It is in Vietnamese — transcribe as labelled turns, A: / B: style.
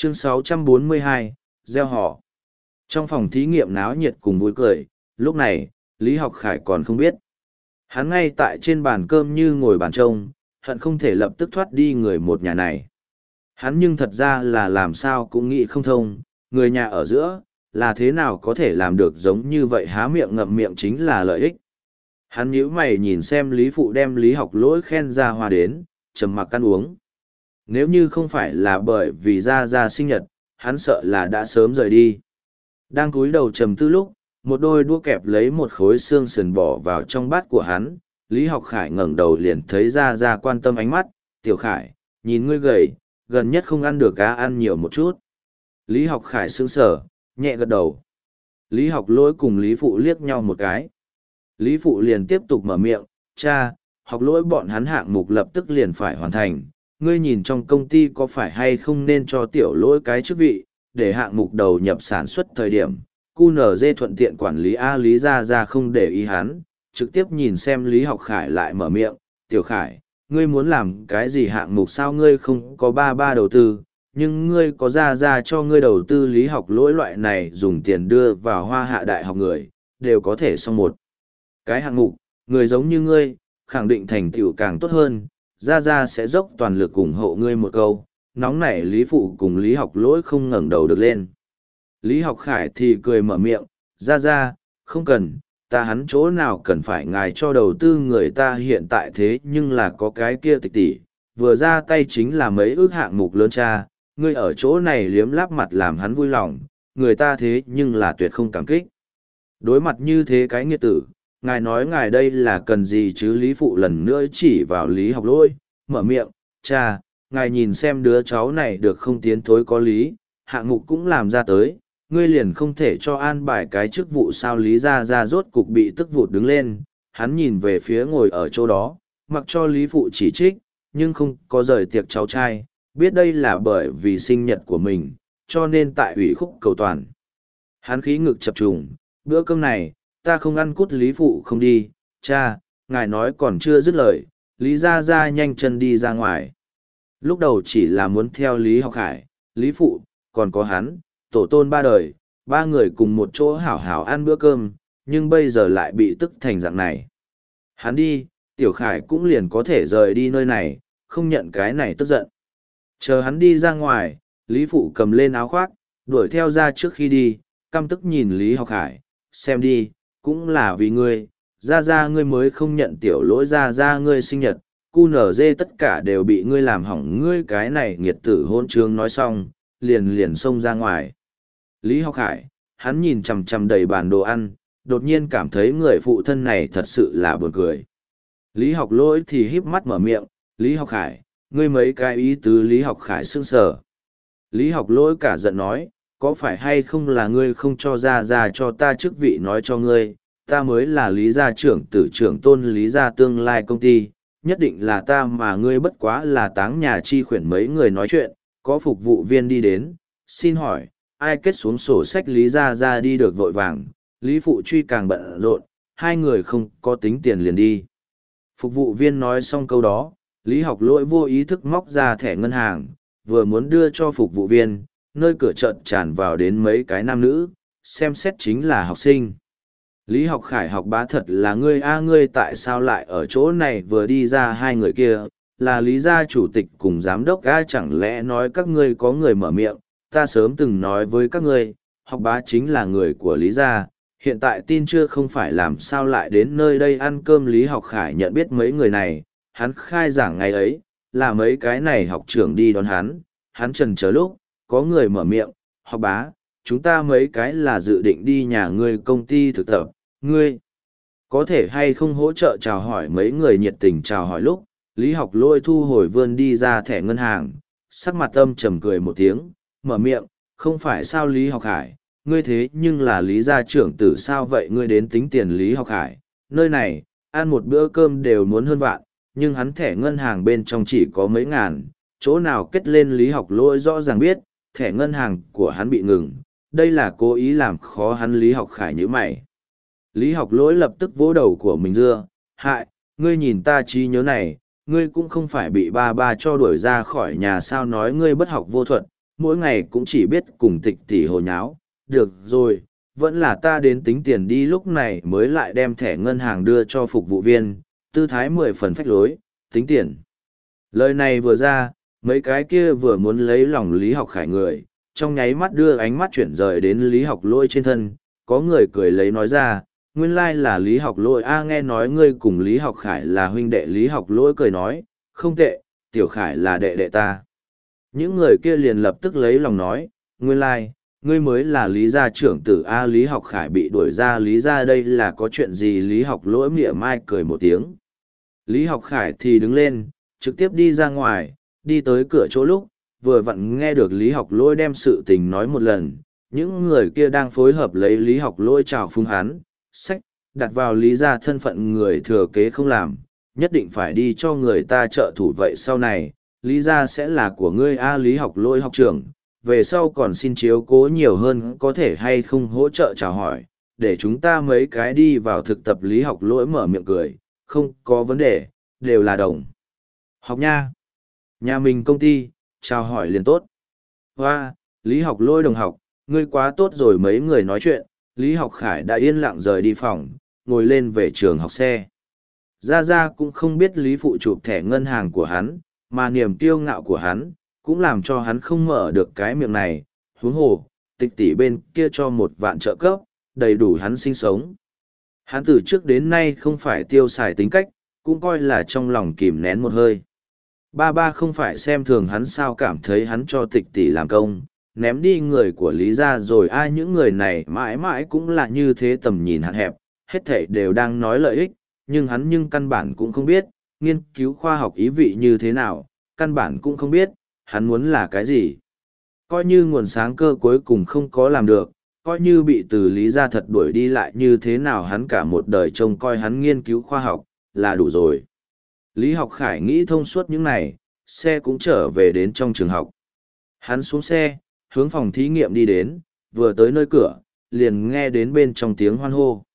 A: Chương 642, gieo họ. Trong phòng thí nghiệm náo nhiệt cùng vui cười, lúc này, Lý Học Khải còn không biết. Hắn ngay tại trên bàn cơm như ngồi bàn trông, hận không thể lập tức thoát đi người một nhà này. Hắn nhưng thật ra là làm sao cũng nghĩ không thông, người nhà ở giữa, là thế nào có thể làm được giống như vậy, há miệng ngậm miệng chính là lợi ích. Hắn nhíu mày nhìn xem Lý Phụ đem Lý Học Lỗi khen ra hoa đến, trầm mặc ăn uống. Nếu như không phải là bởi vì ra sinh nhật, hắn sợ là đã sớm rời đi. Đang cúi đầu trầm tư lúc, một đôi đũa kẹp lấy một khối xương sườn bỏ vào trong bát của hắn. Lý Học Khải ngẩng đầu liền thấy ra quan tâm ánh mắt. Tiểu Khải, nhìn ngươi gầy, gần nhất không ăn được cá, ăn nhiều một chút. Lý Học Khải sững sờ, nhẹ gật đầu. Lý Học Lỗi cùng Lý Phụ liếc nhau một cái. Lý Phụ liền tiếp tục mở miệng, cha, Học Lỗi bọn hắn hạng mục lập tức liền phải hoàn thành. Ngươi nhìn trong công ty có phải hay không nên cho Tiểu Lỗi cái chức vị, để hạng mục đầu nhập sản xuất thời điểm. QNZ thuận tiện quản lý A. Lý ra không để ý hắn, trực tiếp nhìn xem Lý Học Khải lại mở miệng, Tiểu Khải, ngươi muốn làm cái gì hạng mục, sao ngươi không có ba đầu tư, nhưng ngươi có ra cho ngươi đầu tư. Lý Học Lỗi loại này dùng tiền đưa vào Hoa Hạ đại học người, đều có thể xong một cái hạng mục, người giống như ngươi, khẳng định thành tựu càng tốt hơn, ra sẽ dốc toàn lực ủng hộ ngươi một câu. Nóng nảy Lý Phụ cùng Lý Học Lỗi không ngẩng đầu được lên. Lý Học Khải thì cười mở miệng, ra, không cần, ta hắn chỗ nào cần phải ngài cho đầu tư, người ta hiện tại thế nhưng là có cái kia tịch tỷ, vừa ra tay chính là mấy ước hạng mục lớn cha, ngươi ở chỗ này liếm láp mặt làm hắn vui lòng, người ta thế nhưng là tuyệt không cảm kích. Đối mặt như thế cái nghiệt tử, ngài nói ngài đây là cần gì chứ? Lý Phụ lần nữa chỉ vào Lý Học Lỗi, mở miệng, cha, ngài nhìn xem đứa cháu này được không, tiến thối có lý, hạng mục cũng làm ra tới, ngươi liền không thể cho an bài cái chức vụ sao? Lý ra rốt cục bị tức vụt đứng lên, hắn nhìn về phía ngồi ở chỗ đó, mặc cho Lý Phụ chỉ trích, nhưng không có rời tiệc cháu trai, biết đây là bởi vì sinh nhật của mình, cho nên tại ủy khúc cầu toàn. Hắn khí ngực chập trùng, bữa cơm này, ta không ăn. Cút. Lý Phụ không đi, cha, ngài nói còn chưa dứt lời, Lý ra nhanh chân đi ra ngoài. Lúc đầu chỉ là muốn theo Lý Học Khải, Lý Phụ, còn có hắn, tổ tôn ba đời, ba người cùng một chỗ hảo hảo ăn bữa cơm, nhưng bây giờ lại bị tức thành dạng này. Hắn đi, Tiểu Khải cũng liền có thể rời đi nơi này, không nhận cái này tức giận. Chờ hắn đi ra ngoài, Lý Phụ cầm lên áo khoác, đuổi theo ra trước khi đi, căm tức nhìn Lý Học Khải, xem đi, cũng là vì ngươi, ra ngươi mới không nhận Tiểu Lỗi, ra ngươi sinh nhật, QNZ tất cả đều bị ngươi làm hỏng, ngươi cái này nghiệt tử hôn trương. Nói xong, liền xông ra ngoài. Lý Học Khải, hắn nhìn chằm chằm đầy bàn đồ ăn, đột nhiên cảm thấy người phụ thân này thật sự là buồn cười. Lý Học Lỗi thì híp mắt mở miệng, Lý Học Khải, ngươi mấy cái ý tứ? Lý Học Khải sững sờ. Lý Học Lỗi cả giận nói, có phải hay không là ngươi không cho ra cho ta chức vị, nói cho ngươi, ta mới là Lý gia trưởng tử trưởng tôn Lý gia tương lai công ty, nhất định là ta mà ngươi bất quá là táng nhà chi khuyển. Mấy người nói chuyện, có phục vụ viên đi đến, xin hỏi, ai kết xuống sổ sách? Lý ra đi được vội vàng, Lý Phụ truy càng bận rộn, hai người không có tính tiền liền đi. Phục vụ viên nói xong câu đó, Lý Học Lỗi vô ý thức móc ra thẻ ngân hàng, vừa muốn đưa cho phục vụ viên, nơi cửa chợt tràn vào đến mấy cái nam nữ, xem xét chính là học sinh. Lý Học Khải, Học Bá, thật là ngươi a, ngươi tại sao lại ở chỗ này? Vừa đi ra hai người kia, là Lý gia chủ tịch cùng giám đốc a, chẳng lẽ nói các ngươi có người mở miệng, ta sớm từng nói với các ngươi, Học Bá chính là người của Lý gia, hiện tại tin chưa, không phải làm sao lại đến nơi đây ăn cơm? Lý Học Khải nhận biết mấy người này, hắn khai giảng ngày ấy, là mấy cái này học trưởng đi đón hắn chần chờ lúc, có người mở miệng, Học Bá, chúng ta mấy cái là dự định đi nhà ngươi công ty thực tập, ngươi có thể hay không hỗ trợ? Chào hỏi. Mấy người nhiệt tình chào hỏi lúc, Lý Học Lỗi thu hồi vươn đi ra thẻ ngân hàng, sắc mặt âm trầm cười một tiếng, mở miệng, không phải sao? Lý Học Khải, ngươi thế nhưng là Lý gia trưởng tử sao vậy? Ngươi đến tính tiền. Lý Học Khải, nơi này, ăn một bữa cơm đều muốn hơn vạn, nhưng hắn thẻ ngân hàng bên trong chỉ có mấy ngàn, chỗ nào kết lên? Lý Học Lỗi rõ ràng biết, thẻ ngân hàng của hắn bị ngừng, đây là cố ý làm khó hắn. Lý Học Khải nhíu mày. Lý Học Lỗi lập tức vỗ đầu của mình dưa, hại, ngươi nhìn ta trí nhớ này, ngươi cũng không phải bị ba cho đuổi ra khỏi nhà sao? Nói ngươi bất học vô thuật, mỗi ngày cũng chỉ biết cùng tịch tỷ hồ nháo. Được rồi, vẫn là ta đến tính tiền đi, lúc này mới lại đem thẻ ngân hàng đưa cho phục vụ viên, tư thái 10 phần phách lối, tính tiền. Lời này vừa ra, mấy cái kia vừa muốn lấy lòng Lý Học Khải người, trong nháy mắt đưa ánh mắt chuyển rời đến Lý Học Lỗi trên thân, có người cười lấy nói ra, nguyên lai là Lý Học Lỗi a, nghe nói ngươi cùng Lý Học Khải là huynh đệ. Lý Học Lỗi cười nói, không tệ, Tiểu Khải là đệ đệ ta. Những người kia liền lập tức lấy lòng nói, nguyên lai, ngươi mới là Lý gia trưởng tử a. Lý Học Khải bị đuổi ra Lý gia đây là có chuyện gì? Lý Học Lỗi mỉa mai cười một tiếng. Lý Học Khải thì đứng lên, trực tiếp đi ra ngoài, đi tới cửa chỗ lúc, vừa vặn nghe được Lý Học Lỗi đem sự tình nói một lần, những người kia đang phối hợp lấy Lý Học Lỗi chào phúng hắn, sách, đặt vào Lý gia thân phận người thừa kế không làm, nhất định phải đi cho người ta trợ thủ, vậy sau này, Lý gia sẽ là của ngươi a. Lý Học Lỗi học trưởng, về sau còn xin chiếu cố nhiều hơn, có thể hay không hỗ trợ chào hỏi, để chúng ta mấy cái đi vào thực tập. Lý Học Lỗi mở miệng cười, không có vấn đề, đều là đồng học nha. Nhà mình công ty, chào hỏi liền tốt. Hoa, Lý Học Lỗi đồng học, ngươi quá tốt rồi. Mấy người nói chuyện, Lý Học Khải đã yên lặng rời đi phòng, ngồi lên về trường học xe. Gia Gia cũng không biết Lý Phụ chụp thẻ ngân hàng của hắn, mà niềm kiêu ngạo của hắn, cũng làm cho hắn không mở được cái miệng này. Huống hồ, tịch tỷ bên kia cho 1 vạn trợ cấp, đầy đủ hắn sinh sống. Hắn từ trước đến nay không phải tiêu xài tính cách, cũng coi là trong lòng kìm nén một hơi. Ba không phải xem thường hắn sao, cảm thấy hắn cho tịch tỷ làm công, ném đi người của Lý gia rồi ai. Những người này mãi mãi cũng là như thế, tầm nhìn hạn hẹp, hết thảy đều đang nói lợi ích, nhưng hắn căn bản cũng không biết, nghiên cứu khoa học ý vị như thế nào, căn bản cũng không biết, hắn muốn là cái gì. Coi như nguồn sáng cơ cuối cùng không có làm được, coi như bị từ Lý gia thật đuổi đi lại như thế nào, hắn cả một đời trông coi hắn nghiên cứu khoa học, là đủ rồi. Lý Học Khải nghĩ thông suốt những này, xe cũng trở về đến trong trường học. Hắn xuống xe, hướng phòng thí nghiệm đi đến, vừa tới nơi cửa, liền nghe đến bên trong tiếng hoan hô.